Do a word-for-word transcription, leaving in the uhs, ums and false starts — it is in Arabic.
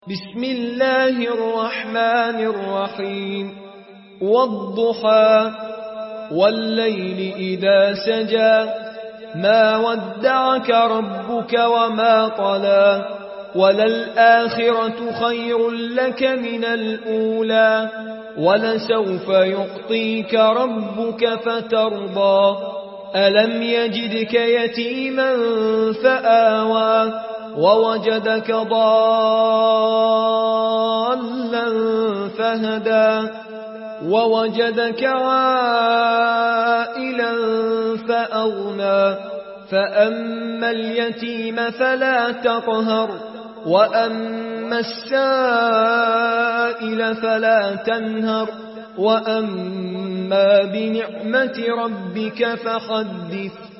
بسم الله الرحمن الرحيم والضحى والليل إذا سجى ما ودعك ربك وما قلى وللآخرة خير لك من الأولى ولسوف يعطيك ربك فترضى ألم يجدك يتيما فآوى ووجدك ضالا فهدى ووجدك عائلا فأغنى فأما اليتيم فلا تقهر وأما السائل فلا تنهر وأما بنعمة ربك فحدث